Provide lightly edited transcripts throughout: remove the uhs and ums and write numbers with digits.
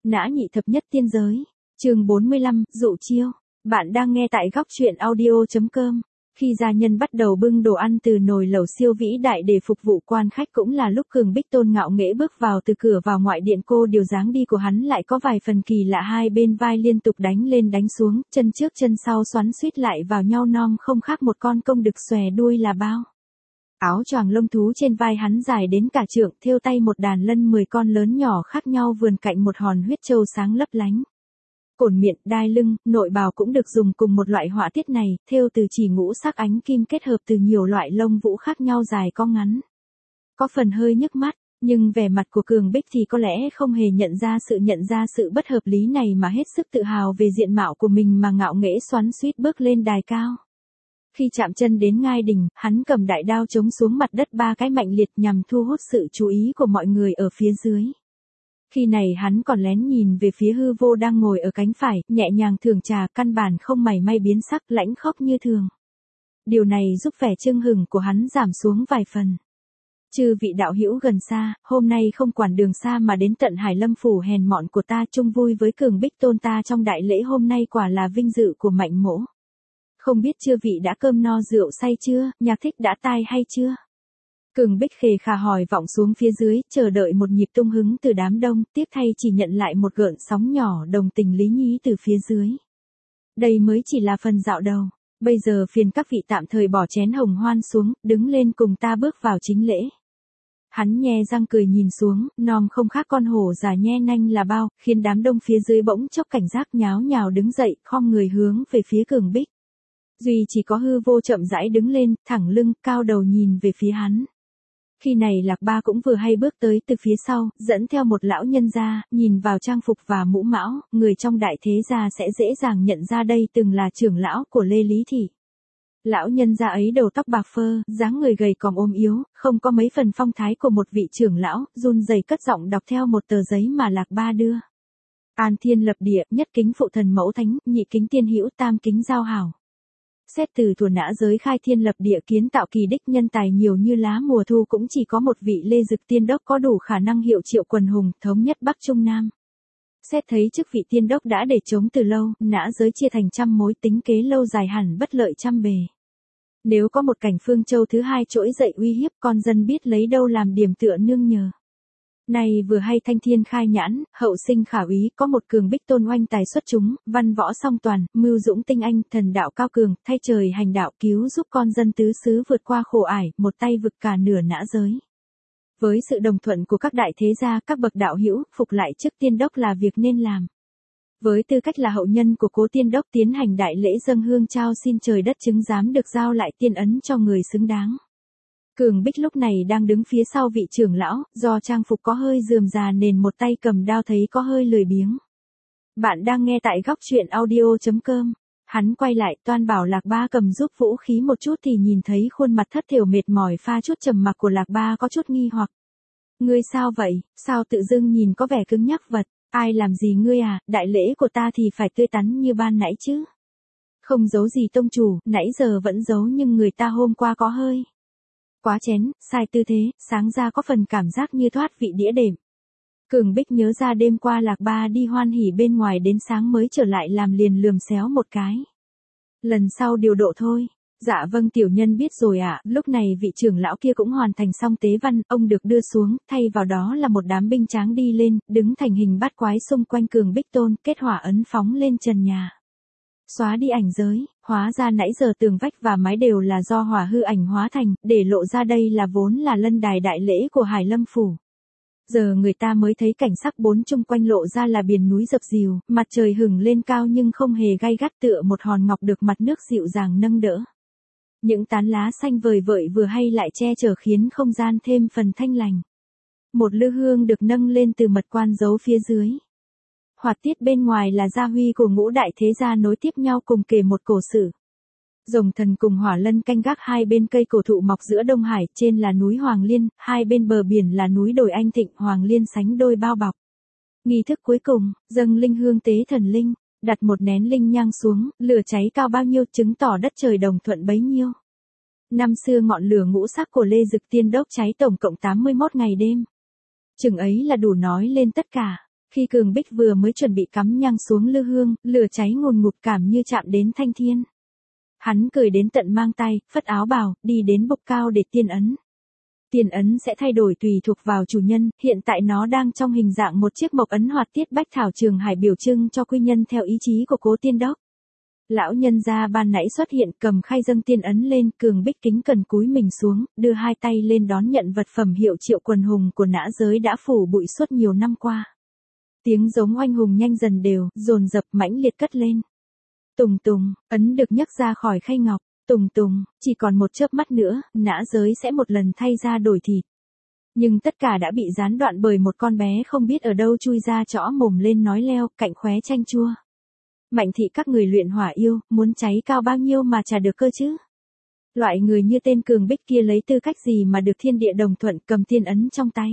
Nã nhị thập nhất tiên giới. Chương 45, dụ chiêu. Bạn đang nghe tại góc truyện audio.com. Khi gia nhân bắt đầu bưng đồ ăn từ nồi lẩu siêu vĩ đại để phục vụ quan khách, cũng là lúc Cường Bích Tôn ngạo nghễ bước vào từ cửa vào ngoại điện. Cô điều dáng đi của hắn lại có vài phần kỳ lạ, hai bên vai liên tục đánh lên đánh xuống, chân trước chân sau xoắn xuýt lại vào nhau, non không khác một con công đực xòe đuôi là bao. Áo choàng lông thú trên vai hắn dài đến cả trượng, thêu tay một đàn lân 10 con lớn nhỏ khác nhau vườn cạnh một hòn huyết châu sáng lấp lánh. Cổn miệng, đai lưng, nội bào cũng được dùng cùng một loại họa tiết này, thêu từ chỉ ngũ sắc ánh kim kết hợp từ nhiều loại lông vũ khác nhau dài có ngắn. Có phần hơi nhức mắt, nhưng vẻ mặt của Cường Bích thì có lẽ không hề nhận ra sự bất hợp lý này, mà hết sức tự hào về diện mạo của mình mà ngạo nghễ xoắn xuýt bước lên đài cao. Khi chạm chân đến ngai đỉnh, hắn cầm đại đao chống xuống mặt đất 3 cái mạnh liệt nhằm thu hút sự chú ý của mọi người ở phía dưới. Khi này hắn còn lén nhìn về phía hư vô đang ngồi ở cánh phải, nhẹ nhàng thưởng trà, căn bản không mảy may biến sắc, lãnh khốc như thường. Điều này giúp vẻ chưng hừng của hắn giảm xuống vài phần. Chư vị đạo hữu gần xa, hôm nay không quản đường xa mà đến tận Hải Lâm phủ hèn mọn của ta chung vui với Cường Bích Tôn ta trong đại lễ hôm nay, quả là vinh dự của Mạnh mỗ. Không biết chư vị đã cơm no rượu say chưa, nhạc thích đã tai hay chưa? Cường Bích khề khà hỏi vọng xuống phía dưới, chờ đợi một nhịp tung hứng từ đám đông, tiếp thay chỉ nhận lại một gợn sóng nhỏ đồng tình lý nhí từ phía dưới. Đây mới chỉ là phần dạo đầu, bây giờ phiền các vị tạm thời bỏ chén hồng hoan xuống, đứng lên cùng ta bước vào chính lễ. Hắn nhe răng cười nhìn xuống, nom không khác con hổ già nhe nanh là bao, khiến đám đông phía dưới bỗng chốc cảnh giác nháo nhào đứng dậy, khom người hướng về phía Cường Bích. Duy chỉ có hư vô chậm rãi đứng lên, thẳng lưng, cao đầu nhìn về phía hắn. Khi này Lạc Ba cũng vừa hay bước tới từ phía sau, dẫn theo một lão nhân gia, nhìn vào trang phục và mũ mão, người trong đại thế gia sẽ dễ dàng nhận ra đây từng là trưởng lão của Lê Lý Thị. Lão nhân gia ấy đầu tóc bạc phơ, dáng người gầy còm ốm yếu, không có mấy phần phong thái của một vị trưởng lão, run rẩy cất giọng đọc theo một tờ giấy mà Lạc Ba đưa. An thiên lập địa, nhất kính phụ thần mẫu thánh, nhị kính tiên hữu, tam kính giao hảo. Xét từ thuở nã giới khai thiên lập địa kiến tạo kỳ đích, nhân tài nhiều như lá mùa thu, cũng chỉ có một vị Lê Dực tiên đốc có đủ khả năng hiệu triệu quần hùng, thống nhất Bắc Trung Nam. Xét thấy chức vị tiên đốc đã để trống từ lâu, nã giới chia thành trăm mối, tính kế lâu dài hẳn bất lợi trăm bề. Nếu có một cảnh Phương Châu thứ hai trỗi dậy uy hiếp, con dân biết lấy đâu làm điểm tựa nương nhờ. Này vừa hay thanh thiên khai nhãn, hậu sinh khả úy, có một Cường Bích Tôn oanh tài xuất chúng, văn võ song toàn, mưu dũng tinh anh, thần đạo cao cường, thay trời hành đạo, cứu giúp con dân tứ xứ vượt qua khổ ải, một tay vực cả nửa nã giới. Với sự đồng thuận của các đại thế gia, các bậc đạo hữu, phục lại chức tiên đốc là việc nên làm. Với tư cách là hậu nhân của cố tiên đốc, tiến hành đại lễ dâng hương trao xin trời đất chứng giám được giao lại tiên ấn cho người xứng đáng. Cường Bích lúc này đang đứng phía sau vị trưởng lão, do trang phục có hơi rườm rà nên một tay cầm đao thấy có hơi lười biếng. Bạn đang nghe tại góc truyện audio.com. Hắn quay lại, toan bảo Lạc Ba cầm giúp vũ khí một chút thì nhìn thấy khuôn mặt thất thểu mệt mỏi pha chút trầm mặc của Lạc Ba, có chút nghi hoặc. Ngươi sao vậy, sao tự dưng nhìn có vẻ cứng nhắc vật, ai làm gì ngươi à, đại lễ của ta thì phải tươi tắn như ban nãy chứ. Không giấu gì tông chủ, nãy giờ vẫn giấu nhưng người ta hôm qua có hơi quá chén, sai tư thế, sáng ra có phần cảm giác như thoát vị đĩa đệm. Cường Bích nhớ ra đêm qua Lạc Ba đi hoan hỉ bên ngoài đến sáng mới trở lại, làm liền lườm xéo một cái. Lần sau điều độ thôi. Dạ vâng tiểu nhân biết rồi ạ. Lúc này vị trưởng lão kia cũng hoàn thành xong tế văn, ông được đưa xuống, thay vào đó là một đám binh tráng đi lên, đứng thành hình bát quái xung quanh Cường Bích Tôn, kết hỏa ấn phóng lên trần nhà. Xóa đi ảnh giới, hóa ra nãy giờ tường vách và mái đều là do hỏa hư ảnh hóa thành, để lộ ra đây là vốn là lân đài đại lễ của Hải Lâm phủ. Giờ người ta mới thấy cảnh sắc bốn chung quanh lộ ra là biển núi dập dìu, mặt trời hừng lên cao nhưng không hề gay gắt, tựa một hòn ngọc được mặt nước dịu dàng nâng đỡ. Những tán lá xanh vời vợi vừa hay lại che chở khiến không gian thêm phần thanh lành. Một lư hương được nâng lên từ mật quan giấu phía dưới. Hoạt tiết bên ngoài là gia huy của ngũ đại thế gia nối tiếp nhau cùng kể một cổ sử. Rồng thần cùng hỏa lân canh gác hai bên cây cổ thụ mọc giữa Đông Hải, trên là núi Hoàng Liên, hai bên bờ biển là núi đồi Anh Thịnh, Hoàng Liên sánh đôi bao bọc. Nghi thức cuối cùng, dâng linh hương tế thần linh, đặt một nén linh nhang xuống, lửa cháy cao bao nhiêu chứng tỏ đất trời đồng thuận bấy nhiêu. Năm xưa ngọn lửa ngũ sắc của Lê Dực tiên đốc cháy tổng cộng 81 ngày đêm. Chừng ấy là đủ nói lên tất cả. Khi Cường Bích vừa mới chuẩn bị cắm nhang xuống lư hương, lửa cháy ngùn ngụt cảm như chạm đến thanh thiên. Hắn cười đến tận mang tay, phất áo bào, đi đến bục cao để tiên ấn. Tiên ấn sẽ thay đổi tùy thuộc vào chủ nhân, hiện tại nó đang trong hình dạng một chiếc mộc ấn hoạt tiết bách thảo trường hải biểu trưng cho quy nhân theo ý chí của Cố Tiên Đốc. Lão nhân gia ban nãy xuất hiện cầm khay dâng tiên ấn lên, Cường Bích kính cẩn cúi mình xuống, đưa hai tay lên đón nhận vật phẩm hiệu triệu quần hùng của nã giới đã phủ bụi suốt nhiều năm qua. Tiếng giống oanh hùng nhanh dần đều, dồn dập mãnh liệt cất lên. Tùng tùng, ấn được nhấc ra khỏi khay ngọc. Tùng tùng, chỉ còn một chớp mắt nữa, nã giới sẽ một lần thay ra đổi thịt. Nhưng tất cả đã bị gián đoạn bởi một con bé không biết ở đâu chui ra chõ mồm lên nói leo, cạnh khóe chanh chua. Mạnh thị các người luyện hỏa yêu, muốn cháy cao bao nhiêu mà chả được cơ chứ. Loại người như tên Cường Bích kia lấy tư cách gì mà được thiên địa đồng thuận cầm tiên ấn trong tay.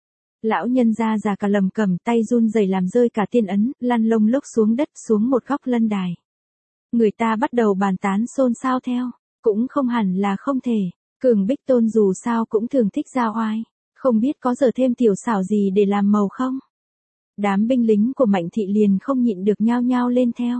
Lão nhân gia già cả lầm cầm tay run rẩy làm rơi cả tiên ấn, lăn lông lốc xuống đất xuống một góc lân đài. Người ta bắt đầu bàn tán xôn xao theo, cũng không hẳn là không thể, Cường Bích Tôn dù sao cũng thường thích giao oai, không biết có giờ thêm tiểu xảo gì để làm màu không? Đám binh lính của Mạnh thị liền không nhịn được nhao nhao lên theo.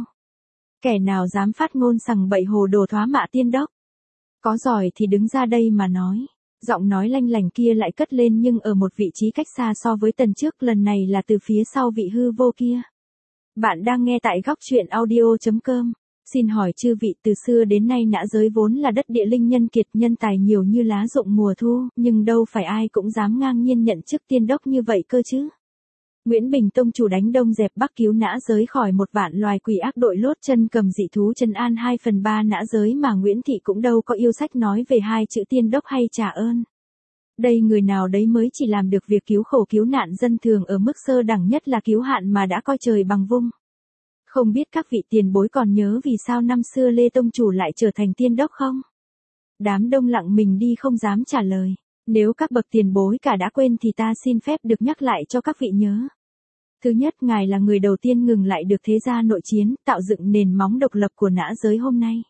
Kẻ nào dám phát ngôn sằng bậy hồ đồ thoá mạ tiên đốc? Có giỏi thì đứng ra đây mà nói. Giọng nói lanh lành kia lại cất lên nhưng ở một vị trí cách xa so với tần trước, lần này là từ phía sau vị hư vô kia. Bạn đang nghe tại góc truyện audio.com. Xin hỏi chư vị, từ xưa đến nay nã giới vốn là đất địa linh nhân kiệt, nhân tài nhiều như lá rụng mùa thu, nhưng đâu phải ai cũng dám ngang nhiên nhận chức tiên đốc như vậy cơ chứ. Nguyễn Bình Tông chủ đánh Đông dẹp Bắc cứu nã giới khỏi một vạn loài quỷ ác, đội lốt chân cầm dị thú trấn an 2/3 nã giới, mà Nguyễn Thị cũng đâu có yêu sách nói về hai chữ tiên đốc hay trả ơn. Đây người nào đấy mới chỉ làm được việc cứu khổ cứu nạn dân thường ở mức sơ đẳng nhất là cứu hạn mà đã coi trời bằng vung. Không biết các vị tiền bối còn nhớ vì sao năm xưa Lê Tông chủ lại trở thành tiên đốc không? Đám đông lặng mình đi không dám trả lời. Nếu các bậc tiền bối cả đã quên thì ta xin phép được nhắc lại cho các vị nhớ. Thứ nhất, ngài là người đầu tiên ngừng lại được thế gia nội chiến, tạo dựng nền móng độc lập của nã giới hôm nay.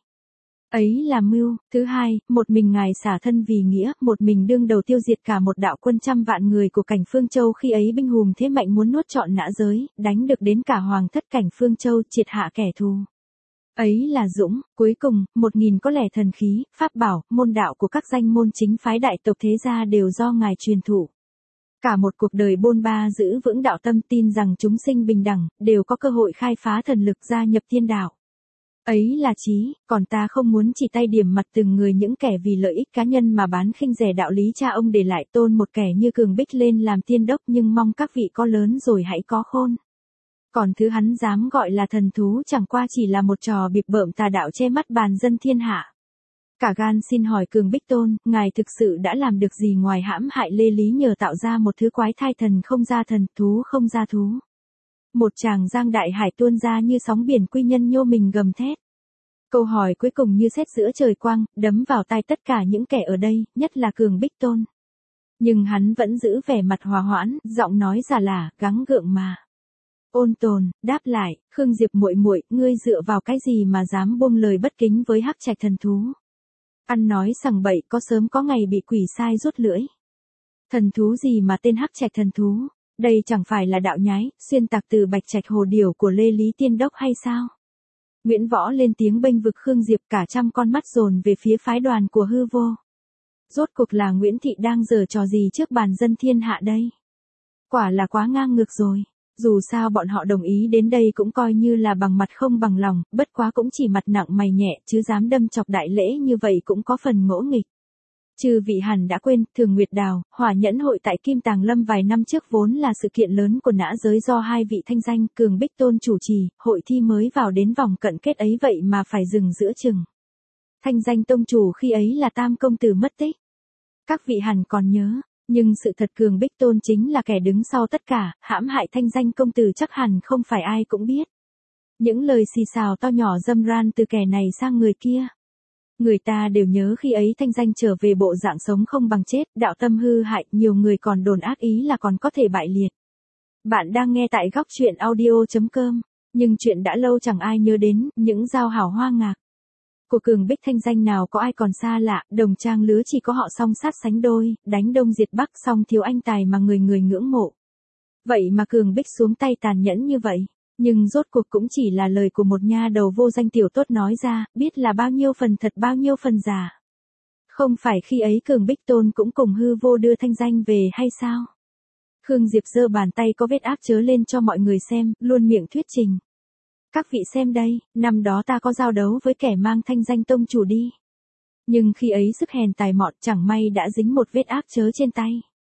Ấy là mưu. Thứ hai, một mình ngài xả thân vì nghĩa, một mình đương đầu tiêu diệt cả một đạo quân trăm vạn người của cảnh Phương Châu, khi ấy binh hùng thế mạnh muốn nuốt trọn nã giới, đánh được đến cả hoàng thất cảnh Phương Châu, triệt hạ kẻ thù. Ấy là dũng. Cuối cùng, 1000 có lẽ thần khí, pháp bảo, môn đạo của các danh môn chính phái đại tộc thế gia đều do ngài truyền thụ. Cả một cuộc đời bôn ba giữ vững đạo tâm, tin rằng chúng sinh bình đẳng, đều có cơ hội khai phá thần lực gia nhập thiên đạo. Ấy là trí, còn ta không muốn chỉ tay điểm mặt từng người những kẻ vì lợi ích cá nhân mà bán khinh rẻ đạo lý cha ông để lại, tôn một kẻ như Cường Bích lên làm tiên đốc, nhưng mong các vị có lớn rồi hãy có khôn. Còn thứ hắn dám gọi là thần thú chẳng qua chỉ là một trò bịp bợm tà đạo che mắt bàn dân thiên hạ. Cả gan xin hỏi Cường Bích Tôn, ngài thực sự đã làm được gì ngoài hãm hại Lê Lý nhờ tạo ra một thứ quái thai thần không ra thần, thú không ra thú? Một tràng giang đại hải tuôn ra như sóng biển, quy nhân nhô mình gầm thét. Câu hỏi cuối cùng như sét giữa trời quang, đấm vào tai tất cả những kẻ ở đây, nhất là Cường Bích Tôn. Nhưng hắn vẫn giữ vẻ mặt hòa hoãn, giọng nói già lả, gắng gượng mà. Ôn tồn, đáp lại, Khương Diệp muội muội, ngươi dựa vào cái gì mà dám buông lời bất kính với Hắc Trạch thần thú? Ăn nói sằng bậy, có sớm có ngày bị quỷ sai rút lưỡi. Thần thú gì mà tên Hắc Trạch thần thú? Đây chẳng phải là đạo nhái, xuyên tạc từ Bạch Trạch Hồ Điểu của Lê Lý Tiên Đốc hay sao? Nguyễn Võ lên tiếng bênh vực Khương Diệp, cả trăm con mắt dồn về phía phái đoàn của hư vô. Rốt cuộc là Nguyễn Thị đang giở trò gì trước bàn dân thiên hạ đây? Quả là quá ngang ngược rồi. Dù sao bọn họ đồng ý đến đây cũng coi như là bằng mặt không bằng lòng, bất quá cũng chỉ mặt nặng mày nhẹ, chứ dám đâm chọc đại lễ như vậy cũng có phần ngỗ nghịch. Chư vị hẳn đã quên, Thường Nguyệt Đào, Hỏa Nhẫn hội tại Kim Tàng Lâm vài năm trước vốn là sự kiện lớn của nã giới do hai vị thanh danh Cường Bích Tôn chủ trì, hội thi mới vào đến vòng cận kết ấy vậy mà phải dừng giữa chừng. Thanh danh tông chủ khi ấy là Tam công tử mất tích. Các vị hẳn còn nhớ. Nhưng sự thật Cường Bích Tôn chính là kẻ đứng sau tất cả, hãm hại thanh danh công tử chắc hẳn không phải ai cũng biết. Những lời xì xào to nhỏ dâm ran từ kẻ này sang người kia. Người ta đều nhớ khi ấy thanh danh trở về bộ dạng sống không bằng chết, đạo tâm hư hại, nhiều người còn đồn ác ý là còn có thể bại liệt. Bạn đang nghe tại góc truyện audio.com, nhưng chuyện đã lâu chẳng ai nhớ đến, những giao hảo hoa ngạc. Của Cường Bích thanh danh nào có ai còn xa lạ, đồng trang lứa chỉ có họ song sát sánh đôi, đánh Đông diệt Bắc song thiếu anh tài mà người người ngưỡng mộ. Vậy mà Cường Bích xuống tay tàn nhẫn như vậy. Nhưng rốt cuộc cũng chỉ là lời của một nha đầu vô danh tiểu tốt nói ra, biết là bao nhiêu phần thật bao nhiêu phần giả. Không phải khi ấy Cường Bích Tôn cũng cùng hư vô đưa thanh danh về hay sao? Khương Diệp giơ bàn tay có vết áp chớ lên cho mọi người xem, luôn miệng thuyết trình. Các vị xem đây, năm đó ta có giao đấu với kẻ mang thanh danh tông chủ đi. Nhưng khi ấy sức hèn tài mọn chẳng may đã dính một vết áp chớ trên tay.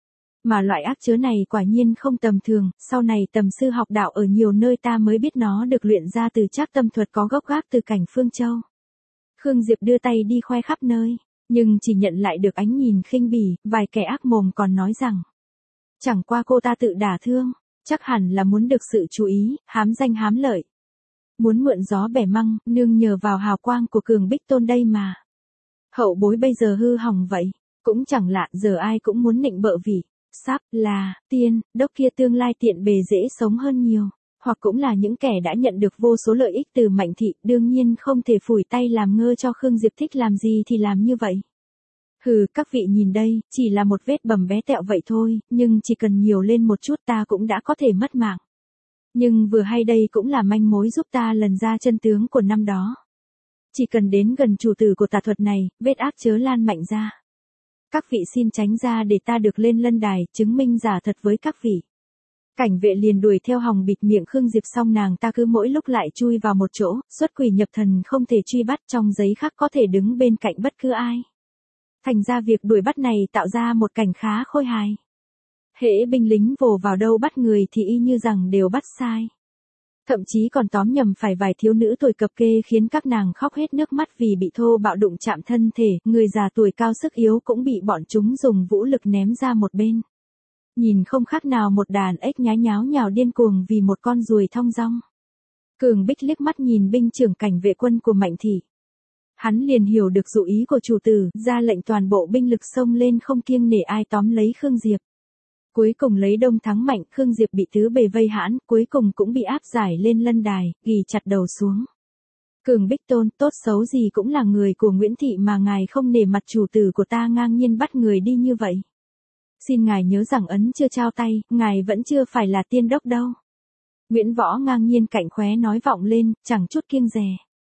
Mà loại áp chớ này quả nhiên không tầm thường, sau này tầm sư học đạo ở nhiều nơi ta mới biết nó được luyện ra từ trác tâm thuật có gốc gác từ cảnh Phương Châu. Khương Diệp đưa tay đi khoe khắp nơi, nhưng chỉ nhận lại được ánh nhìn khinh bỉ, vài kẻ ác mồm còn nói rằng. Chẳng qua cô ta tự đả thương, chắc hẳn là muốn được sự chú ý, hám danh hám lợi. Muốn mượn gió bẻ măng, nương nhờ vào hào quang của Cường Bích Tôn đây mà. Hậu bối bây giờ hư hỏng vậy, cũng chẳng lạ giờ ai cũng muốn nịnh bợ vị, sắp là, tiên, đốc kia tương lai tiện bề dễ sống hơn nhiều, hoặc cũng là những kẻ đã nhận được vô số lợi ích từ Mạnh thị, đương nhiên không thể phủi tay làm ngơ cho Khương Diệp thích làm gì thì làm như vậy. Hừ, các vị nhìn đây, chỉ là một vết bầm bé tẹo vậy thôi, nhưng chỉ cần nhiều lên một chút ta cũng đã có thể mất mạng. Nhưng vừa hay đây cũng là manh mối giúp ta lần ra chân tướng của năm đó. Chỉ cần đến gần chủ tử của tà thuật này, vết áp chớ lan mạnh ra. Các vị xin tránh ra để ta được lên lân đài, chứng minh giả thật với các vị. Cảnh vệ liền đuổi theo hòng bịt miệng Khương Diệp xong nàng ta cứ mỗi lúc lại chui vào một chỗ, xuất quỷ nhập thần không thể truy bắt trong giấy khắc có thể đứng bên cạnh bất cứ ai. Thành ra việc đuổi bắt này tạo ra một cảnh khá khôi hài. Hễ binh lính vồ vào đâu bắt người thì y như rằng đều bắt sai. Thậm chí còn tóm nhầm phải vài thiếu nữ tuổi cập kê khiến các nàng khóc hết nước mắt vì bị thô bạo đụng chạm thân thể, người già tuổi cao sức yếu cũng bị bọn chúng dùng vũ lực ném ra một bên. Nhìn không khác nào một đàn ếch nhái nháo nhào điên cuồng vì một con ruồi thong dong. Cường Bích liếc mắt nhìn binh trưởng cảnh vệ quân của Mạnh thị. Hắn liền hiểu được dụ ý của chủ tử, ra lệnh toàn bộ binh lực xông lên không kiêng nể ai tóm lấy Khương Diệp. Cuối cùng lấy đông thắng mạnh, Khương Diệp bị tứ bề vây hãn, cuối cùng cũng bị áp giải lên lân đài, ghi chặt đầu xuống. Cường Bích Tôn, tốt xấu gì cũng là người của Nguyễn Thị mà ngài không nể mặt chủ tử của ta ngang nhiên bắt người đi như vậy. Xin ngài nhớ rằng ấn chưa trao tay, ngài vẫn chưa phải là tiên đốc đâu. Nguyễn Võ ngang nhiên cạnh khóe nói vọng lên, chẳng chút kiêng dè.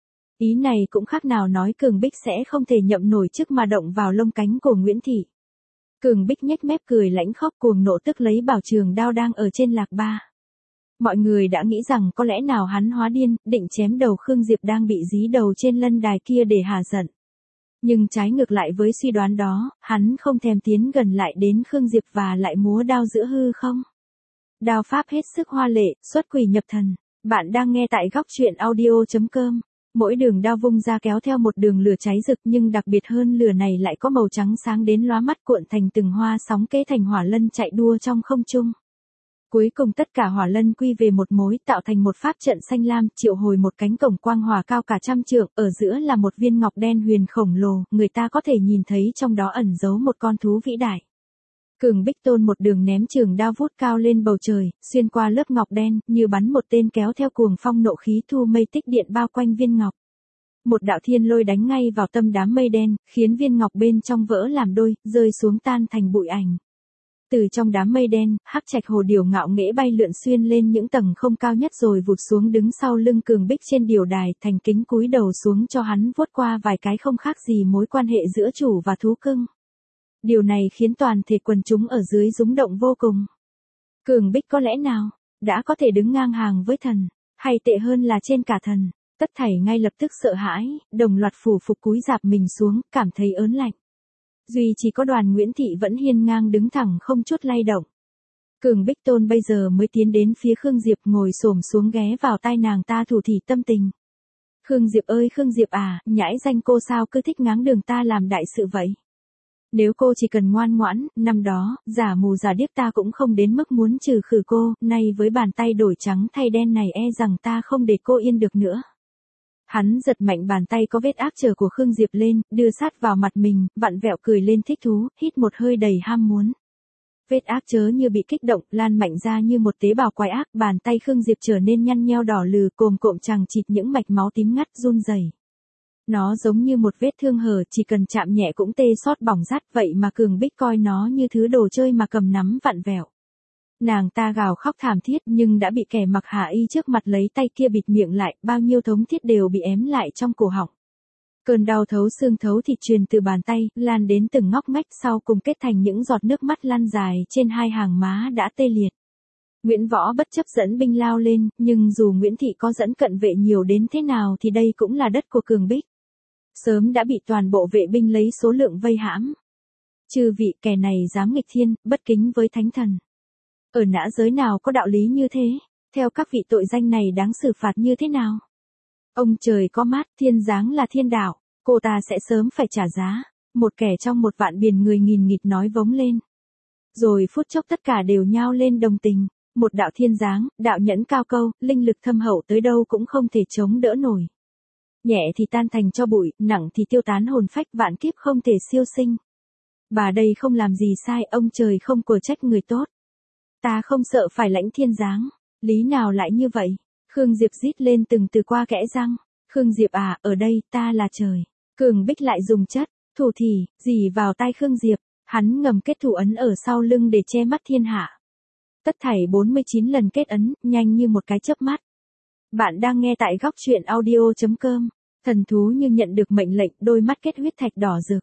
Ý này cũng khác nào nói Cường Bích sẽ không thể nhậm nổi chức mà động vào lông cánh của Nguyễn Thị. Cường Bích nhếch mép cười lãnh khóc cuồng nộ tức lấy bảo trường đao đang ở trên lạc ba. Mọi người đã nghĩ rằng có lẽ nào hắn hóa điên, định chém đầu Khương Diệp đang bị dí đầu trên lân đài kia để hả giận. Nhưng trái ngược lại với suy đoán đó, hắn không thèm tiến gần lại đến Khương Diệp và lại múa đao giữa hư không. Đao pháp hết sức hoa lệ, xuất quỷ nhập thần. Bạn đang nghe tại góc truyện audio.com. Mỗi đường đao vung ra kéo theo một đường lửa cháy rực nhưng đặc biệt hơn lửa này lại có màu trắng sáng đến lóa mắt cuộn thành từng hoa sóng kế thành hỏa lân chạy đua trong không trung. Cuối cùng tất cả hỏa lân quy về một mối tạo thành một pháp trận xanh lam triệu hồi một cánh cổng quang hỏa cao cả trăm trượng, ở giữa là một viên ngọc đen huyền khổng lồ, người ta có thể nhìn thấy trong đó ẩn giấu một con thú vĩ đại. Cường Bích Tôn một đường ném trường đao vút cao lên bầu trời, xuyên qua lớp ngọc đen, như bắn một tên kéo theo cuồng phong nộ khí thu mây tích điện bao quanh viên ngọc. Một đạo thiên lôi đánh ngay vào tâm đám mây đen, khiến viên ngọc bên trong vỡ làm đôi, rơi xuống tan thành bụi ảnh. Từ trong đám mây đen, hắc trạch hồ điểu ngạo nghễ bay lượn xuyên lên những tầng không cao nhất rồi vụt xuống đứng sau lưng Cường Bích trên điểu đài, thành kính cúi đầu xuống cho hắn vuốt qua vài cái không khác gì mối quan hệ giữa chủ và thú cưng. Điều này khiến toàn thể quần chúng ở dưới rúng động vô cùng. Cường Bích có lẽ nào đã có thể đứng ngang hàng với thần, hay tệ hơn là trên cả thần. Tất thảy ngay lập tức sợ hãi, đồng loạt phủ phục cúi rạp mình xuống, cảm thấy ớn lạnh. Duy chỉ có Đoàn Nguyễn Thị vẫn hiên ngang đứng thẳng không chút lay động. Cường Bích Tôn bây giờ mới tiến đến phía Khương Diệp ngồi xổm xuống ghé vào tai nàng ta thủ thỉ tâm tình. Khương Diệp ơi Khương Diệp à, nhãi danh cô sao cứ thích ngáng đường ta làm đại sự vậy? Nếu cô chỉ cần ngoan ngoãn, năm đó, giả mù giả điếc ta cũng không đến mức muốn trừ khử cô, nay với bàn tay đổi trắng thay đen này e rằng ta không để cô yên được nữa. Hắn giật mạnh bàn tay có vết áp trở của Khương Diệp lên, đưa sát vào mặt mình, vặn vẹo cười lên thích thú, hít một hơi đầy ham muốn. Vết áp chớ như bị kích động, lan mạnh ra như một tế bào quái ác, bàn tay Khương Diệp trở nên nhăn nheo đỏ lừ, cồm cộm chằng chịt những mạch máu tím ngắt run rẩy. Nó giống như một vết thương hở, chỉ cần chạm nhẹ cũng tê xót bỏng rát, vậy mà Cường Bích coi nó như thứ đồ chơi mà cầm nắm vặn vẹo. Nàng ta gào khóc thảm thiết nhưng đã bị kẻ mặc hạ y trước mặt lấy tay kia bịt miệng lại, bao nhiêu thống thiết đều bị ém lại trong cổ họng. Cơn đau thấu xương thấu thịt truyền từ bàn tay, lan đến từng ngóc ngách sau cùng kết thành những giọt nước mắt lăn dài trên hai hàng má đã tê liệt. Nguyễn Võ bất chấp dẫn binh lao lên, nhưng dù Nguyễn Thị có dẫn cận vệ nhiều đến thế nào thì đây cũng là đất của Cường Bích. Sớm đã bị toàn bộ vệ binh lấy số lượng vây hãm. Chư vị, kẻ này dám nghịch thiên, bất kính với thánh thần. Ở nã giới nào có đạo lý như thế, theo các vị tội danh này đáng xử phạt như thế nào? Ông trời có mắt, thiên giáng là thiên đạo, cô ta sẽ sớm phải trả giá. Một kẻ trong một vạn biển người nghìn nghịt nói vống lên. Rồi phút chốc tất cả đều nhao lên đồng tình. Một đạo thiên giáng, đạo nhẫn cao câu, linh lực thâm hậu tới đâu cũng không thể chống đỡ nổi. Nhẹ thì tan thành cho bụi, nặng thì tiêu tán hồn phách, vạn kiếp không thể siêu sinh. Bà đây không làm gì sai, ông trời không quở trách người tốt. Ta không sợ phải lãnh thiên giáng, lý nào lại như vậy? Khương Diệp rít lên từng từ qua kẽ răng. Khương Diệp à, ở đây, ta là trời. Cường Bích lại dùng chất, thủ thỉ, dì vào tai Khương Diệp, hắn ngầm kết thủ ấn ở sau lưng để che mắt thiên hạ. Tất thảy 49 lần kết ấn, nhanh như một cái chớp mắt. Bạn đang nghe tại góc truyện audio.com. Thần thú như nhận được mệnh lệnh, đôi mắt kết huyết thạch đỏ rực.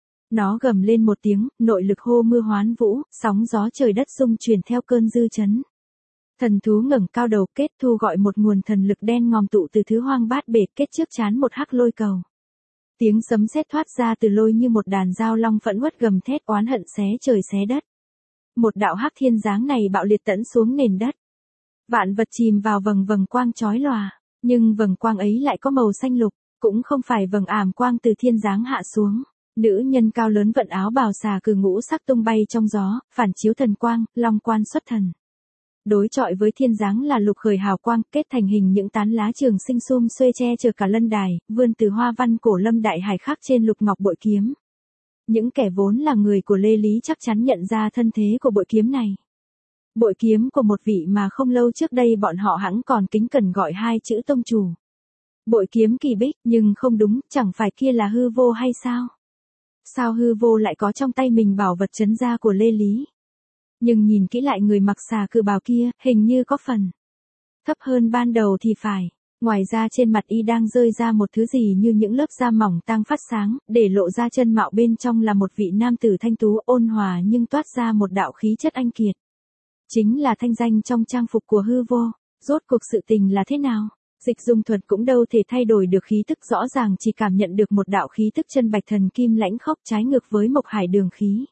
Nó gầm lên một tiếng, nội lực hô mưa hoán vũ, sóng gió trời đất rung chuyển theo cơn dư chấn. Thần thú ngẩng cao đầu, kết thu gọi một nguồn thần lực đen ngòm tụ từ thứ hoang bát bể, kết trước chán một hắc lôi cầu. Tiếng sấm sét thoát ra từ lôi như một đàn dao long phẫn uất gầm thét oán hận xé trời xé đất. Một đạo hắc thiên giáng này bạo liệt tẫn xuống nền đất. Vạn vật chìm vào vầng vầng quang chói lòa, nhưng vầng quang ấy lại có màu xanh lục, cũng không phải vầng ảm quang từ thiên giáng hạ xuống. Nữ nhân cao lớn vận áo bào xà cừ ngũ sắc tung bay trong gió, phản chiếu thần quang, long quan xuất thần. Đối chọi với thiên giáng là lục khởi hào quang, kết thành hình những tán lá trường sinh sum xuê che chở cả lân đài, vươn từ hoa văn cổ lâm đại hải khắc trên lục ngọc bội kiếm. Những kẻ vốn là người của Lê Lý chắc chắn nhận ra thân thế của bội kiếm này. Bội kiếm của một vị mà không lâu trước đây bọn họ hẵng còn kính cẩn gọi hai chữ tông chủ. Bội kiếm kỳ bích, nhưng không đúng, chẳng phải kia là hư vô hay sao? Sao hư vô lại có trong tay mình bảo vật trấn gia của Lê Lý? Nhưng nhìn kỹ lại người mặc xà cừ bào kia, hình như có phần thấp hơn ban đầu thì phải. Ngoài ra trên mặt y đang rơi ra một thứ gì như những lớp da mỏng tang phát sáng, để lộ ra chân mạo bên trong là một vị nam tử thanh tú ôn hòa nhưng toát ra một đạo khí chất anh kiệt. Chính là thanh danh trong trang phục của hư vô. Rốt cuộc sự tình là thế nào? Dịch dung thuật cũng đâu thể thay đổi được khí tức, rõ ràng chỉ cảm nhận được một đạo khí tức chân bạch thần kim lãnh khốc trái ngược với mộc hải đường khí.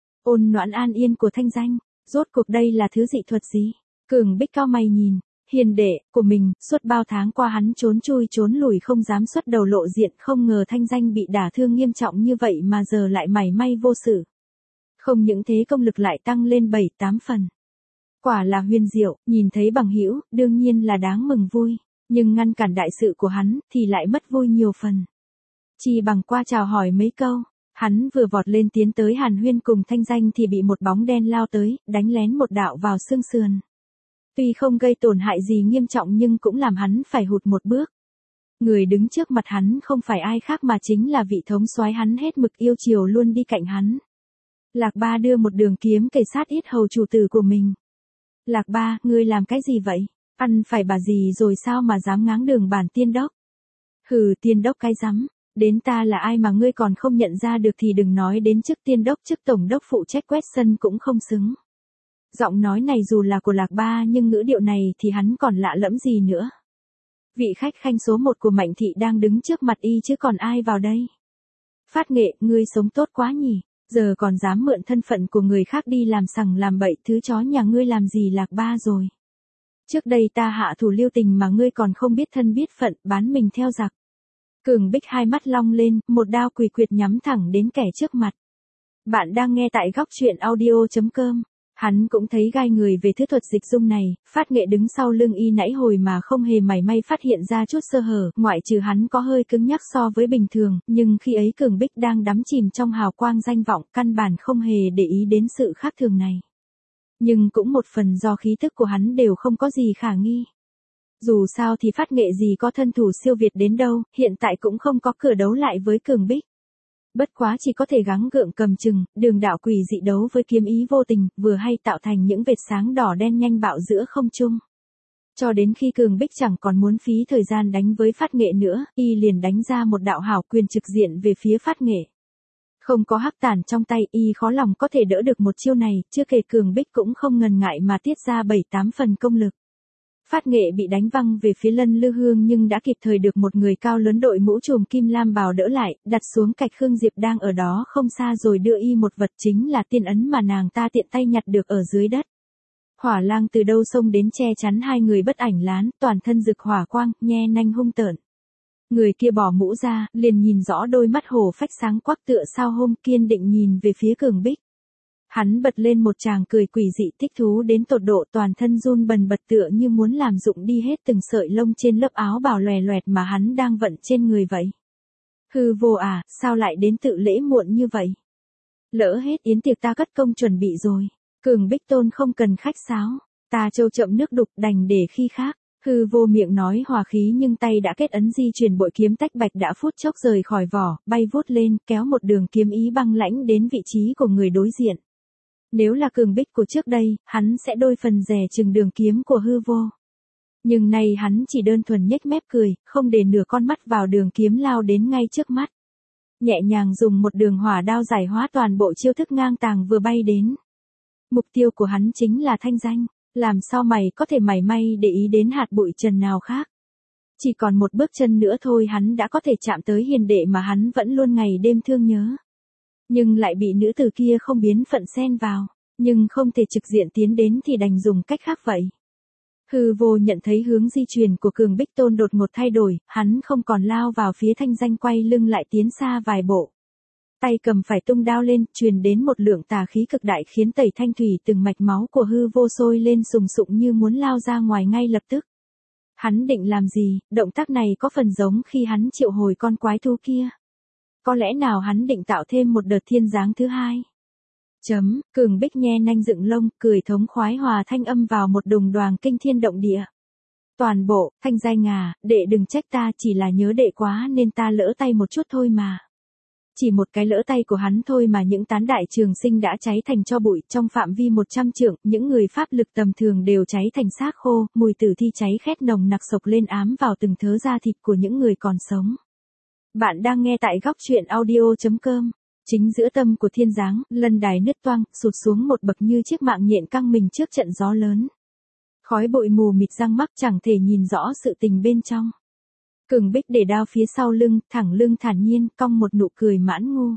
Ôn noãn an yên của thanh danh, rốt cuộc đây là thứ dị thuật gì? Cường Bích cao mày nhìn, hiền đệ của mình, suốt bao tháng qua hắn trốn chui trốn lùi không dám xuất đầu lộ diện, không ngờ thanh danh bị đả thương nghiêm trọng như vậy mà giờ lại mảy may vô sự. Không những thế công lực lại tăng lên 7-8 phần. Quả là huyền diệu, nhìn thấy bằng hữu, đương nhiên là đáng mừng vui, nhưng ngăn cản đại sự của hắn thì lại mất vui nhiều phần. Chỉ bằng qua chào hỏi mấy câu, hắn vừa vọt lên tiến tới hàn huyên cùng thanh danh thì bị một bóng đen lao tới, đánh lén một đạo vào xương sườn. Tuy không gây tổn hại gì nghiêm trọng nhưng cũng làm hắn phải hụt một bước. Người đứng trước mặt hắn không phải ai khác mà chính là vị thống soái hắn hết mực yêu chiều luôn đi cạnh hắn. Lạc Ba đưa một đường kiếm kề sát yết hầu chủ tử của mình. Lạc Ba, ngươi làm cái gì vậy? Ăn phải bà gì rồi sao mà dám ngáng đường bản tiên đốc? Hừ, tiên đốc cái rắm, đến ta là ai mà ngươi còn không nhận ra được thì đừng nói đến chức tiên đốc, chức tổng đốc phụ trách quét sân cũng không xứng. Giọng nói này dù là của Lạc Ba nhưng ngữ điệu này thì hắn còn lạ lẫm gì nữa. Vị khách khanh số 1 của Mạnh thị đang đứng trước mặt y chứ còn ai vào đây. Phát Nghệ, ngươi sống tốt quá nhỉ, giờ còn dám mượn thân phận của người khác đi làm sằng làm bậy, thứ chó nhà ngươi làm gì Lạc Ba rồi. Trước đây ta hạ thủ lưu tình mà ngươi còn không biết thân biết phận, bán mình theo giặc. Cường Bích hai mắt long lên, một đao quỳ quyệt nhắm thẳng đến kẻ trước mặt. Bạn đang nghe tại góc truyện audio.com. Hắn cũng thấy gai người về thứ thuật dịch dung này, Phát Nghệ đứng sau lưng y nãy hồi mà không hề mảy may phát hiện ra chút sơ hở, ngoại trừ hắn có hơi cứng nhắc so với bình thường, nhưng khi ấy Cường Bích đang đắm chìm trong hào quang danh vọng, căn bản không hề để ý đến sự khác thường này. Nhưng cũng một phần do khí tức của hắn đều không có gì khả nghi. Dù sao thì Phát Nghệ gì có thân thủ siêu việt đến đâu, hiện tại cũng không có cửa đấu lại với Cường Bích. Bất quá chỉ có thể gắng gượng cầm chừng, đường đạo quỷ dị đấu với kiếm ý vô tình, vừa hay tạo thành những vệt sáng đỏ đen nhanh bạo giữa không trung. Cho đến khi Cường Bích chẳng còn muốn phí thời gian đánh với Phát Nghệ nữa, y liền đánh ra một đạo hảo quyền trực diện về phía Phát Nghệ. Không có hắc tản trong tay, y khó lòng có thể đỡ được một chiêu này, chưa kể Cường Bích cũng không ngần ngại mà tiết ra 7-8 phần công lực. Phát Nghệ bị đánh văng về phía Lân Lư Hương nhưng đã kịp thời được một người cao lớn đội mũ trùm kim lam bào đỡ lại, đặt xuống cạch Khương Diệp đang ở đó không xa rồi đưa y một vật chính là tiên ấn mà nàng ta tiện tay nhặt được ở dưới đất. Hỏa lang từ đâu xông đến che chắn hai người bất ảnh lán, toàn thân rực hỏa quang, nhe nanh hung tợn. Người kia bỏ mũ ra, liền nhìn rõ đôi mắt hổ phách sáng quắc tựa sao hôm, kiên định nhìn về phía Cường Bích. Hắn bật lên một tràng cười quỷ dị thích thú đến tột độ, toàn thân run bần bật tựa như muốn làm rụng đi hết từng sợi lông trên lớp áo bào lòe loẹt mà hắn đang vận trên người vậy. Hư vô à, sao lại đến tự lễ muộn như vậy? Lỡ hết yến tiệc ta cất công chuẩn bị rồi. Cường Bích Tôn không cần khách sáo, ta trâu chậm nước đục đành để khi khác. Hư vô miệng nói hòa khí nhưng tay đã kết ấn di chuyển bội kiếm tách bạch đã phút chốc rời khỏi vỏ, bay vút lên, kéo một đường kiếm ý băng lãnh đến vị trí của người đối diện. Nếu là Cường Bích của trước đây, hắn sẽ đôi phần rẻ chừng đường kiếm của hư vô. Nhưng nay hắn chỉ đơn thuần nhếch mép cười, không để nửa con mắt vào đường kiếm lao đến ngay trước mắt. Nhẹ nhàng dùng một đường hỏa đao giải hóa toàn bộ chiêu thức ngang tàng vừa bay đến. Mục tiêu của hắn chính là thanh danh, làm sao mày có thể mảy may để ý đến hạt bụi trần nào khác. Chỉ còn một bước chân nữa thôi hắn đã có thể chạm tới hiền đệ mà hắn vẫn luôn ngày đêm thương nhớ. Nhưng lại bị nữ tử kia không biến phận xen vào, nhưng không thể trực diện tiến đến thì đành dùng cách khác vậy. Hư vô nhận thấy hướng di chuyển của Cường Bích Tôn đột ngột thay đổi, hắn không còn lao vào phía thanh danh quay lưng lại tiến xa vài bộ. Tay cầm phải tung đao lên, truyền đến một lượng tà khí cực đại khiến tẩy thanh thủy từng mạch máu của hư vô sôi lên sùng sụng như muốn lao ra ngoài ngay lập tức. Hắn định làm gì, động tác này có phần giống khi hắn triệu hồi con quái thú kia. Có lẽ nào hắn định tạo thêm một đợt thiên giáng thứ hai? Cường Bích nhe nanh dựng lông, cười thống khoái hòa thanh âm vào một đùng đoàng kinh thiên động địa. Toàn bộ, thanh danh à, đệ đừng trách ta, chỉ là nhớ đệ quá nên ta lỡ tay một chút thôi mà. Chỉ một cái lỡ tay của hắn thôi mà những tán đại trường sinh đã cháy thành tro bụi, trong phạm vi 100 trượng, những người pháp lực tầm thường đều cháy thành xác khô, mùi tử thi cháy khét nồng nặc sộc lên ám vào từng thớ da thịt của những người còn sống. Bạn đang nghe tại góc truyện audio.com. Chính giữa tâm của thiên giáng, lân đài nứt toang, sụt xuống một bậc như chiếc mạng nhện căng mình trước trận gió lớn. Khói bụi mù mịt răng mắc chẳng thể nhìn rõ sự tình bên trong. Cường Bích để đao phía sau lưng, thẳng lưng thản nhiên, cong một nụ cười mãn ngu.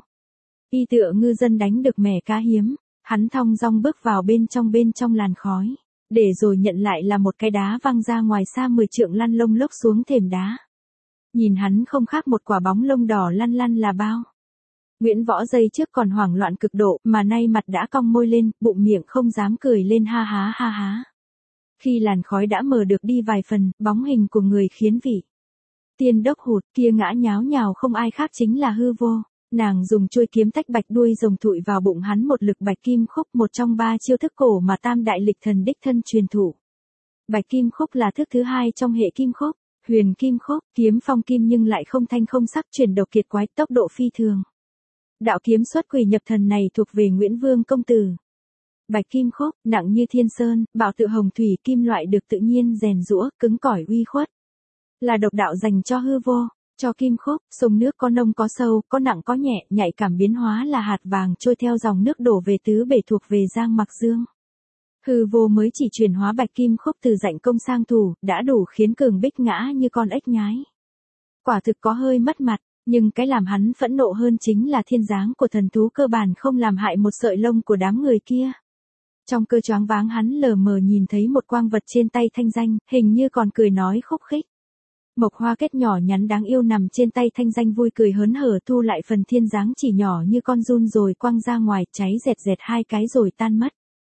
Y tựa ngư dân đánh được mẻ cá hiếm, hắn thong dong bước vào bên trong làn khói, để rồi nhận lại là một cái đá văng ra ngoài xa 10 trượng lăn lông lốc xuống thềm đá. Nhìn hắn không khác một quả bóng lông đỏ lăn lăn là bao. Nguyễn Võ giây trước còn hoảng loạn cực độ, mà nay mặt đã cong môi lên, bụng miệng không dám cười lên ha há ha há. Khi làn khói đã mờ được đi vài phần, bóng hình của người khiến vị tiên đốc hụt kia ngã nháo nhào không ai khác chính là hư vô. Nàng dùng chuôi kiếm tách bạch đuôi rồng thụi vào bụng hắn một lực bạch kim khúc, một trong 3 chiêu thức cổ mà Tam Đại Lịch Thần đích thân truyền thụ. Bạch kim khúc là thức thứ 2 trong hệ kim khúc, huyền kim khúc, kiếm phong kim nhưng lại không thanh không sắc, chuyển độc kiệt quái, tốc độ phi thường. Đạo kiếm xuất quỷ nhập thần này thuộc về Nguyễn Vương công tử. Bạch kim khúc, nặng như thiên sơn, bảo tự hồng thủy, kim loại được tự nhiên rèn giũa, cứng cỏi uy khuất. Là độc đạo dành cho hư vô, cho kim khúc, sông nước có nông có sâu, có nặng có nhẹ, nhạy cảm biến hóa là hạt vàng trôi theo dòng nước đổ về tứ bể thuộc về Giang Mặc Dương. Hư vô mới chỉ chuyển hóa bạch kim khúc từ dạnh công sang thủ, đã đủ khiến Cường Bích ngã như con ếch nhái. Quả thực có hơi mất mặt, nhưng cái làm hắn phẫn nộ hơn chính là thiên giáng của thần thú cơ bản không làm hại một sợi lông của đám người kia. Trong cơ choáng váng hắn lờ mờ nhìn thấy một quang vật trên tay thanh danh, hình như còn cười nói khúc khích. Mộc hoa kết nhỏ nhắn đáng yêu nằm trên tay thanh danh vui cười hớn hở thu lại phần thiên giáng chỉ nhỏ như con giun rồi quăng ra ngoài cháy dẹt dẹt 2 cái rồi tan mất.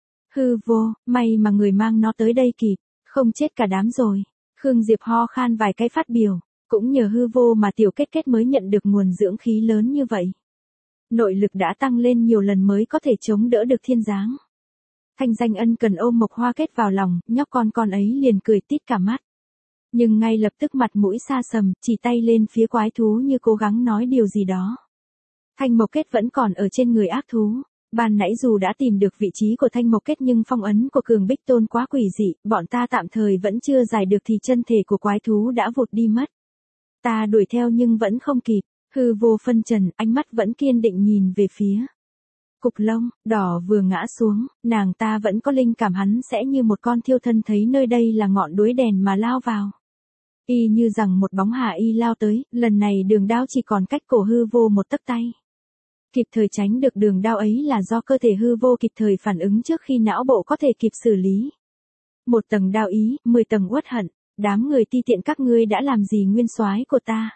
Hư vô, may mà người mang nó tới đây kịp, không chết cả đám rồi. Khương Diệp ho khan vài cái phát biểu, cũng nhờ hư vô mà tiểu kết mới nhận được nguồn dưỡng khí lớn như vậy. Nội lực đã tăng lên nhiều lần mới có thể chống đỡ được thiên giáng. Thanh danh ân cần ôm Mộc Hoa kết vào lòng, nhóc con ấy liền cười tít cả mắt. Nhưng ngay lập tức mặt mũi xa sầm, chỉ tay lên phía quái thú như cố gắng nói điều gì đó. Thanh Mộc Kết vẫn còn ở trên người ác thú. Ban nãy dù đã tìm được vị trí của Thanh Mộc Kết nhưng phong ấn của Cường Bích Tôn quá quỷ dị, bọn ta tạm thời vẫn chưa giải được thì chân thể của quái thú đã vụt đi mất. Ta đuổi theo nhưng vẫn không kịp, hư vô phân trần, ánh mắt vẫn kiên định nhìn về phía. Cục lông, đỏ vừa ngã xuống, nàng ta vẫn có linh cảm hắn sẽ như một con thiêu thân thấy nơi đây là ngọn đuối đèn mà lao vào. Y như rằng một bóng hà y lao tới, lần này đường đao chỉ còn cách cổ hư vô một tấc tay. Kịp thời tránh được đường đao ấy là do cơ thể hư vô kịp thời phản ứng trước khi não bộ có thể kịp xử lý. Một tầng đao ý, 10 tầng uất hận, đám người ti tiện các ngươi đã làm gì nguyên soái của ta?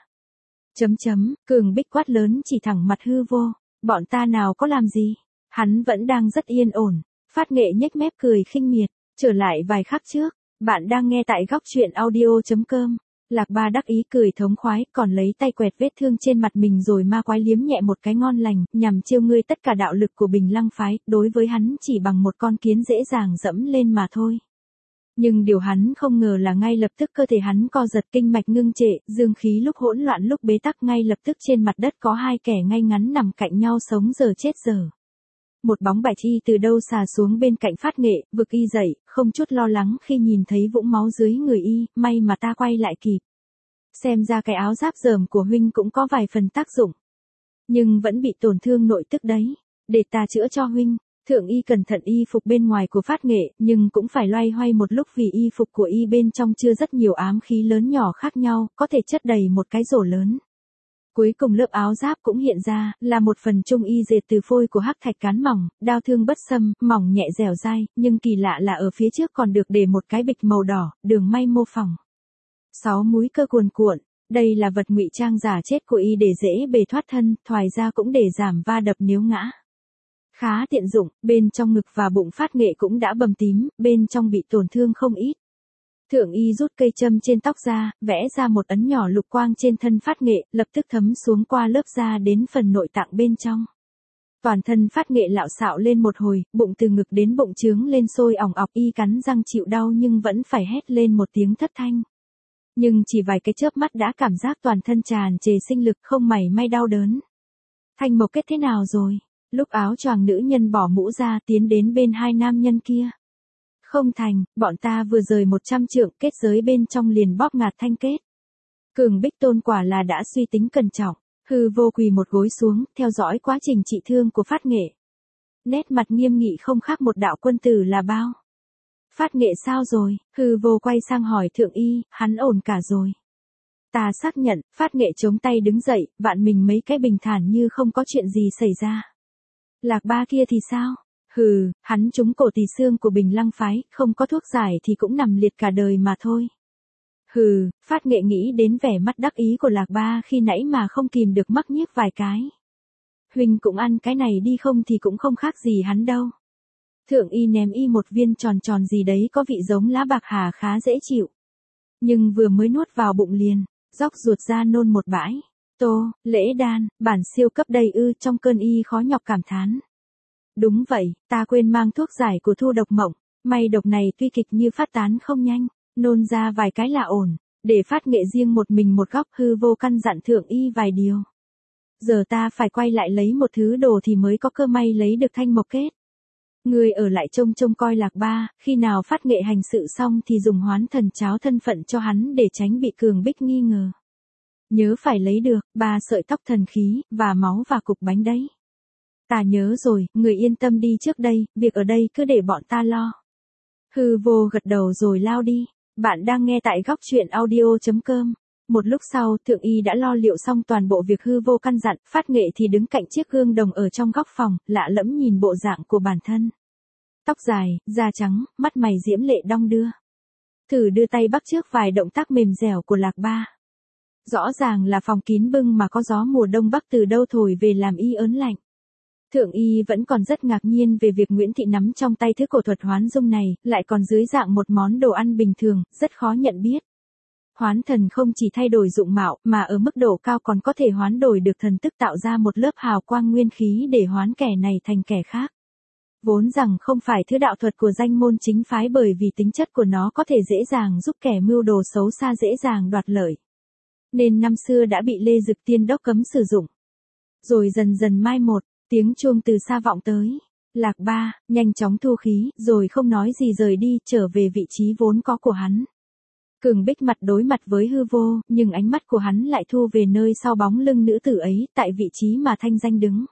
Cường Bích quát lớn chỉ thẳng mặt hư vô, bọn ta nào có làm gì? Hắn vẫn đang rất yên ổn, Phát Nghệ nhếch mép cười khinh miệt, trở lại vài khắc trước, bạn đang nghe tại góc truyện audio.com. Lạc Ba đắc ý cười thống khoái, còn lấy tay quẹt vết thương trên mặt mình rồi ma quái liếm nhẹ một cái ngon lành, nhằm trêu ngươi tất cả đạo lực của Bình Lăng phái, đối với hắn chỉ bằng một con kiến dễ dàng dẫm lên mà thôi. Nhưng điều hắn không ngờ là ngay lập tức cơ thể hắn co giật, kinh mạch ngưng trệ, dương khí lúc hỗn loạn lúc bế tắc, ngay lập tức trên mặt đất có hai kẻ ngay ngắn nằm cạnh nhau sống giờ chết giờ. Một bóng bạch y từ đâu xà xuống bên cạnh Phát Nghệ, vực y dậy, không chút lo lắng khi nhìn thấy vũng máu dưới người y, may mà ta quay lại kịp. Xem ra cái áo giáp rờm của huynh cũng có vài phần tác dụng. Nhưng vẫn bị tổn thương nội tức đấy, để ta chữa cho huynh. Thượng y cẩn thận y phục bên ngoài của Phát Nghệ, nhưng cũng phải loay hoay một lúc vì y phục của y bên trong chưa rất nhiều ám khí lớn nhỏ khác nhau, có thể chất đầy một cái rổ lớn. Cuối cùng lớp áo giáp cũng hiện ra, là một phần trung y dệt từ phôi của hắc thạch cán mỏng, đao thương bất xâm, mỏng nhẹ dẻo dai, nhưng kỳ lạ là ở phía trước còn được để một cái bịch màu đỏ, đường may mô phỏng. 6 múi cơ cuồn cuộn, đây là vật ngụy trang giả chết của y để dễ bề thoát thân, thoải ra cũng để giảm va đập nếu ngã. Khá tiện dụng, bên trong ngực và bụng Phát Nghệ cũng đã bầm tím, bên trong bị tổn thương không ít. Thượng y rút cây châm trên tóc ra, vẽ ra một ấn nhỏ lục quang trên thân Phát Nghệ, lập tức thấm xuống qua lớp da đến phần nội tạng bên trong. Toàn thân Phát Nghệ lạo xạo lên một hồi, bụng từ ngực đến bụng trướng lên sôi ỏng ọc, y cắn răng chịu đau nhưng vẫn phải hét lên một tiếng thất thanh. Nhưng chỉ vài cái chớp mắt đã cảm giác toàn thân tràn trề sinh lực, không mảy may đau đớn. Thanh Mộc Kết thế nào rồi? Lúc áo choàng nữ nhân bỏ mũ ra tiến đến bên hai nam nhân kia. Không thành, bọn ta vừa rời 100 trượng, kết giới bên trong liền bóp ngạt thanh kết. Cường Bích Tôn quả là đã suy tính cẩn trọng, hư vô quỳ một gối xuống, theo dõi quá trình trị thương của Phát Nghệ. Nét mặt nghiêm nghị không khác một đạo quân tử là bao. Phát Nghệ sao rồi? Hư vô quay sang hỏi thượng y, hắn ổn cả rồi. Ta xác nhận, Phát Nghệ chống tay đứng dậy, vạn mình mấy cái bình thản như không có chuyện gì xảy ra. Lạc Ba kia thì sao? Hừ, hắn trúng cổ tỳ xương của Bình Lăng phái, không có thuốc giải thì cũng nằm liệt cả đời mà thôi. Hừ, Phát Nghệ nghĩ đến vẻ mắt đắc ý của Lạc Ba khi nãy mà không kìm được mắc nhiếc vài cái. Huynh cũng ăn cái này đi, không thì cũng không khác gì hắn đâu. Thượng y ném y một viên tròn tròn gì đấy có vị giống lá bạc hà khá dễ chịu. Nhưng vừa mới nuốt vào bụng liền, róc ruột ra nôn một bãi. Tô, lễ đan, bản siêu cấp đầy ư, trong cơn y khó nhọc cảm thán. Đúng vậy, ta quên mang thuốc giải của Thu Độc Mộng, may độc này tuy kịch như phát tán không nhanh, nôn ra vài cái là ổn, để Phát Nghệ riêng một mình một góc. Hư vô căn dặn thượng y vài điều. Giờ ta phải quay lại lấy một thứ đồ thì mới có cơ may lấy được Thanh Mộc Kết. Người ở lại trông coi Lạc Ba, khi nào Phát Nghệ hành sự xong thì dùng hoán thần cháo thân phận cho hắn để tránh bị Cường Bích nghi ngờ. Nhớ phải lấy được 3 sợi tóc thần khí, và máu và cục bánh đấy. Ta nhớ rồi, người yên tâm đi trước đây, việc ở đây cứ để bọn ta lo. Hư vô gật đầu rồi lao đi. Bạn đang nghe tại góc truyện audio.com. Một lúc sau, thượng y đã lo liệu xong toàn bộ việc hư vô căn dặn, Phát Nghệ thì đứng cạnh chiếc gương đồng ở trong góc phòng, lạ lẫm nhìn bộ dạng của bản thân. Tóc dài, da trắng, mắt mày diễm lệ đong đưa. Thử đưa tay bắt chước vài động tác mềm dẻo của Lạc Ba. Rõ ràng là phòng kín bưng mà có gió mùa đông bắc từ đâu thổi về làm y ớn lạnh. Thượng y vẫn còn rất ngạc nhiên về việc Nguyễn Thị nắm trong tay thứ cổ thuật hoán dung này, lại còn dưới dạng một món đồ ăn bình thường, rất khó nhận biết. Hoán thần không chỉ thay đổi dụng mạo, mà ở mức độ cao còn có thể hoán đổi được thần tức, tạo ra một lớp hào quang nguyên khí để hoán kẻ này thành kẻ khác. Vốn rằng không phải thứ đạo thuật của danh môn chính phái, bởi vì tính chất của nó có thể dễ dàng giúp kẻ mưu đồ xấu xa dễ dàng đoạt lợi. Nên năm xưa đã bị Lê Dực Tiên đốc cấm sử dụng. rồi dần dần mai một, tiếng chuông từ xa vọng tới. Lạc Ba, nhanh chóng thu khí, rồi không nói gì rời đi, trở về vị trí vốn có của hắn. Cường Bích mặt đối mặt với hư vô, nhưng ánh mắt của hắn lại thu về nơi sau bóng lưng nữ tử ấy, tại vị trí mà Thanh Danh đứng.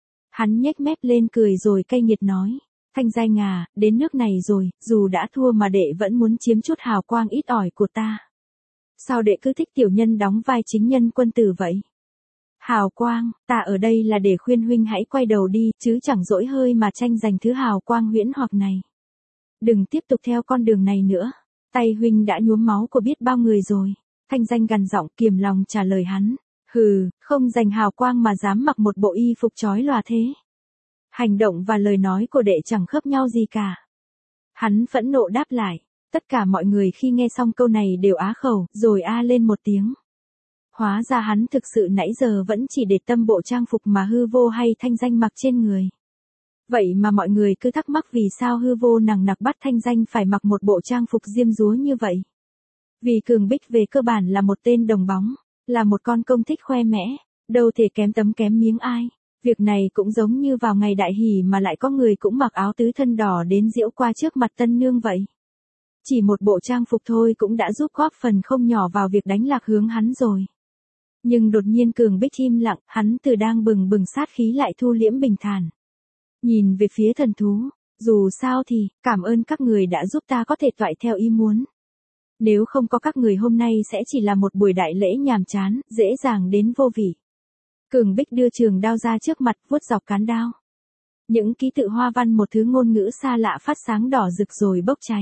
Hắn nhếch mép lên cười rồi cay nghiệt nói, Thanh Danh à, đến nước này rồi, dù đã thua mà đệ vẫn muốn chiếm chút hào quang ít ỏi của ta. Sao đệ cứ thích tiểu nhân đóng vai chính nhân quân tử vậy? Hào quang, ta ở đây là để khuyên huynh hãy quay đầu đi, chứ chẳng dỗi hơi mà tranh giành thứ hào quang huyễn hoặc này. Đừng tiếp tục theo con đường này nữa. Tay huynh đã nhuốm máu của biết bao người rồi. Thanh Danh gằn giọng kiềm lòng trả lời hắn. Hừ, không giành hào quang mà dám mặc một bộ y phục chói lòa thế. Hành động và lời nói của đệ chẳng khớp nhau gì cả. Hắn phẫn nộ đáp lại. Tất cả mọi người khi nghe xong câu này đều á khẩu, rồi a lên một tiếng. Hóa ra hắn thực sự nãy giờ vẫn chỉ để tâm bộ trang phục mà hư vô hay Thanh Danh mặc trên người. Vậy mà mọi người cứ thắc mắc vì sao hư vô nằng nặc bắt Thanh Danh phải mặc một bộ trang phục diêm dúa như vậy. Vì Cường Bích về cơ bản là một tên đồng bóng, là một con công thích khoe mẽ, đâu thể kém tấm kém miếng ai. Việc này cũng giống như vào ngày đại hỷ mà lại có người cũng mặc áo tứ thân đỏ đến giễu qua trước mặt tân nương vậy. Chỉ một bộ trang phục thôi cũng đã giúp góp phần không nhỏ vào việc đánh lạc hướng hắn rồi. Nhưng đột nhiên Cường Bích im lặng, hắn từ đang bừng bừng sát khí lại thu liễm bình thản. Nhìn về phía thần thú, dù sao thì, cảm ơn các người đã giúp ta có thể toại theo ý muốn. Nếu không có các người hôm nay sẽ chỉ là một buổi đại lễ nhàm chán, dễ dàng đến vô vị. Cường Bích đưa trường đao ra trước mặt, vuốt dọc cán đao. Những ký tự hoa văn một thứ ngôn ngữ xa lạ phát sáng đỏ rực rồi bốc cháy.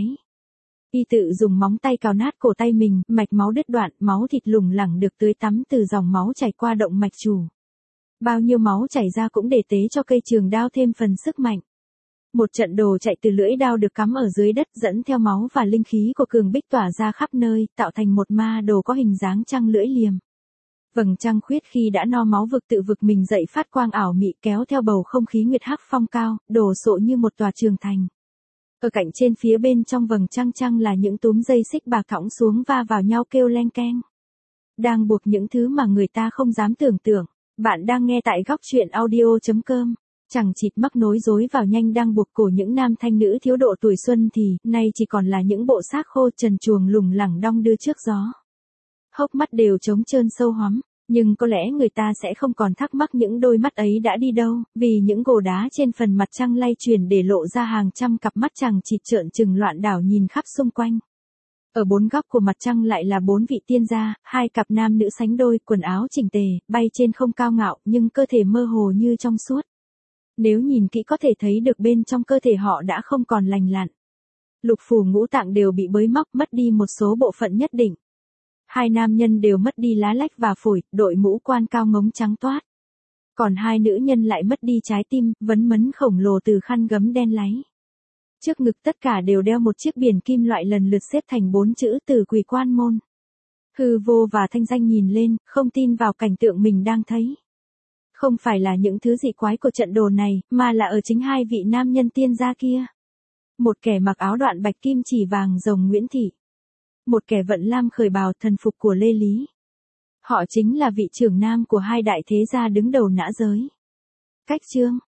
Y tự dùng móng tay cào nát cổ tay mình, mạch máu đứt đoạn, máu thịt lủng lẳng được tưới tắm từ dòng máu chảy qua động mạch chủ. Bao nhiêu máu chảy ra cũng để tế cho cây trường đao thêm phần sức mạnh. Một trận đồ chạy từ lưỡi đao được cắm ở dưới đất dẫn theo máu và linh khí của Cường Bích tỏa ra khắp nơi, tạo thành một ma đồ có hình dáng trăng lưỡi liềm. Vầng trăng khuyết khi đã no máu vực tự vực mình dậy phát quang ảo mị kéo theo bầu không khí nguyệt hắc phong cao, đổ sộ như một tòa trường thành. Ở cạnh trên phía bên trong vầng trăng là những túm dây xích bạc thõng xuống va vào nhau kêu leng keng. Đang buộc những thứ mà người ta không dám tưởng tượng. Bạn đang nghe tại góc truyện audio.com. Chẳng chịt mắc nối rối vào nhanh đang buộc cổ những nam thanh nữ thiếu độ tuổi xuân thì, nay chỉ còn là những bộ xác khô trần truồng lủng lẳng đong đưa trước gió. Hốc mắt đều trống trơn sâu hoắm, nhưng có lẽ người ta sẽ không còn thắc mắc những đôi mắt ấy đã đi đâu, vì những gồ đá trên phần mặt trăng lay chuyển để lộ ra hàng trăm cặp mắt chẳng chịt trợn trừng loạn đảo nhìn khắp xung quanh. Ở bốn góc của mặt trăng lại là bốn vị tiên gia, hai cặp nam nữ sánh đôi, quần áo chỉnh tề, bay trên không cao ngạo, nhưng cơ thể mơ hồ như trong suốt. Nếu nhìn kỹ có thể thấy được bên trong cơ thể họ đã không còn lành lặn. Lục phủ ngũ tạng đều bị bới móc, mất đi một số bộ phận nhất định. Hai nam nhân đều mất đi lá lách và phổi, đội mũ quan cao ngống trắng toát. Còn hai nữ nhân lại mất đi trái tim, vấn mấn khổng lồ từ khăn gấm đen láy. Trước ngực tất cả đều đeo một chiếc biển kim loại lần lượt xếp thành 4 chữ từ Quỳ Quan Môn. Hư vô và Thanh Danh nhìn lên, không tin vào cảnh tượng mình đang thấy. Không phải là những thứ dị quái của trận đồ này, mà là ở chính hai vị nam nhân tiên gia kia. Một kẻ mặc áo đoạn bạch kim chỉ vàng rồng Nguyễn Thị. Một kẻ vận lam khởi bào thần phục của Lê Lý. Họ chính là vị trưởng nam của hai đại thế gia đứng đầu nã giới. Cách chương